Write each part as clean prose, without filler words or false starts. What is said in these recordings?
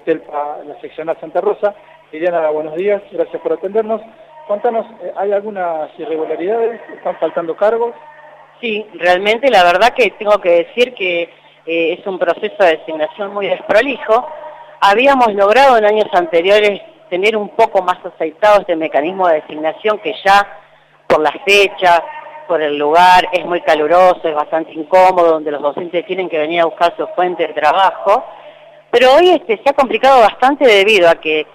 UTELPA, la seccional Santa Rosa. Liliana, buenos días, gracias por atendernos. Cuéntanos, ¿hay algunas irregularidades? ¿Están faltando cargos? Sí, realmente la verdad que tengo que decir que es un proceso de designación muy desprolijo. Habíamos logrado en años anteriores tener un poco más aceitado este mecanismo de designación que ya por la fecha, por el lugar, es muy caluroso, es bastante incómodo, donde los docentes tienen que venir a buscar su fuente de trabajo. Pero hoy se ha complicado bastante debido a que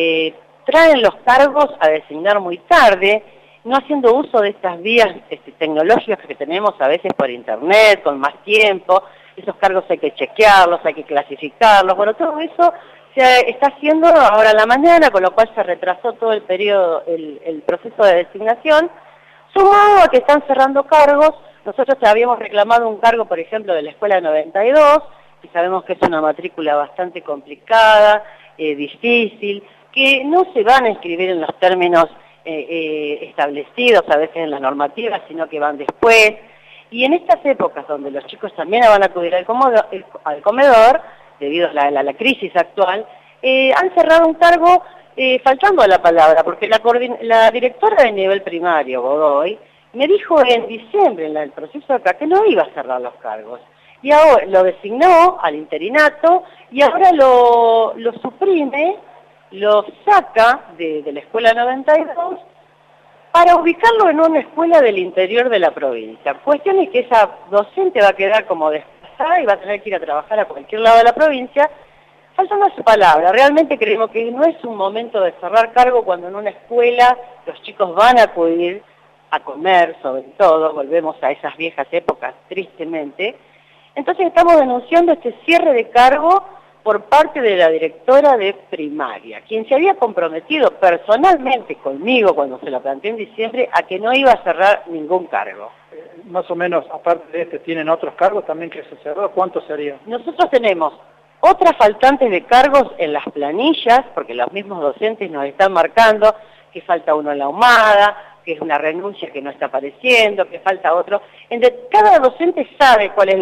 traen los cargos a designar muy tarde, no haciendo uso de estas vías tecnológicas que tenemos a veces por internet, con más tiempo. Esos cargos hay que chequearlos, hay que clasificarlos. Bueno, todo eso se está haciendo ahora a la mañana, con lo cual se retrasó todo el periodo, el proceso de designación. Sumado a que están cerrando cargos, nosotros ya habíamos reclamado un cargo, por ejemplo, de la Escuela 92, y sabemos que es una matrícula bastante complicada, difícil, que no se van a inscribir en los términos establecidos, a veces en las normativas, sino que van después. Y en estas épocas donde los chicos también van a acudir al comedor, debido a la crisis actual, han cerrado un cargo faltando a la palabra, porque la directora de nivel primario, Godoy, me dijo en diciembre, en el proceso acá, que no iba a cerrar los cargos. Y ahora lo designó al interinato y ahora lo suprime, lo saca de la Escuela 92 para ubicarlo en una escuela del interior de la provincia. Cuestión es que esa docente va a quedar como desplazada y va a tener que ir a trabajar a cualquier lado de la provincia, faltando a su palabra. Realmente creemos que no es un momento de cerrar cargo cuando en una escuela los chicos van a acudir a comer, sobre todo, volvemos a esas viejas épocas, tristemente. Entonces estamos denunciando este cierre de cargo por parte de la directora de primaria, quien se había comprometido personalmente conmigo cuando se lo planteé en diciembre a que no iba a cerrar ningún cargo. Más o menos, aparte de ¿tienen otros cargos también que se cerró? ¿Cuántos serían? Nosotros tenemos otras faltantes de cargos en las planillas, porque los mismos docentes nos están marcando que falta uno en la ahumada, que es una renuncia que no está apareciendo, que falta otro. Cada docente sabe cuál es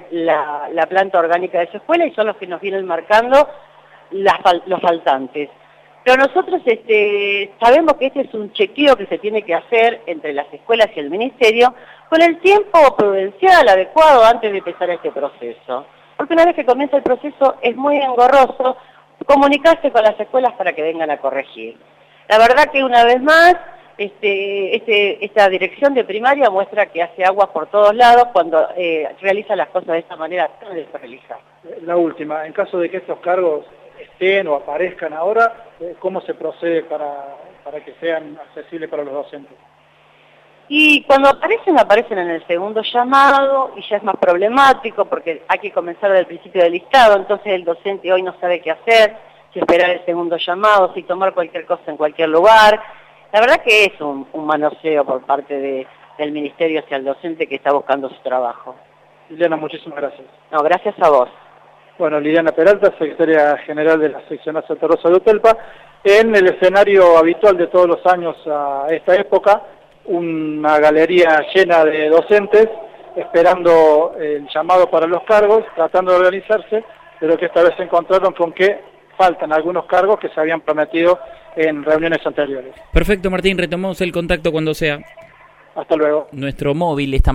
la planta orgánica de su escuela y son los que nos vienen marcando los faltantes. Pero nosotros sabemos que este es un chequeo que se tiene que hacer entre las escuelas y el ministerio con el tiempo prudencial adecuado antes de empezar este proceso. Porque una vez que comienza el proceso es muy engorroso comunicarse con las escuelas para que vengan a corregir. La verdad que una vez más, esta dirección de primaria muestra que hace aguas por todos lados cuando realiza las cosas de esta manera tan desprolija. La última, en caso de que estos cargos estén o aparezcan ahora, ¿cómo se procede para que sean accesibles para los docentes? Y cuando aparecen en el segundo llamado, y ya es más problemático porque hay que comenzar desde el principio del listado, entonces el docente hoy no sabe qué hacer, si esperar el segundo llamado, si tomar cualquier cosa en cualquier lugar. La verdad que es un manoseo por parte del ministerio hacia el docente que está buscando su trabajo. Liliana, muchísimas gracias. No, gracias a vos. Bueno, Liliana Peralta, secretaria general de la seccional Santa Rosa de UTELPA, en el escenario habitual de todos los años a esta época, una galería llena de docentes esperando el llamado para los cargos, tratando de organizarse, pero que esta vez se encontraron con que faltan algunos cargos que se habían prometido en reuniones anteriores. Perfecto, Martín, retomamos el contacto cuando sea. Hasta luego. Nuestro móvil está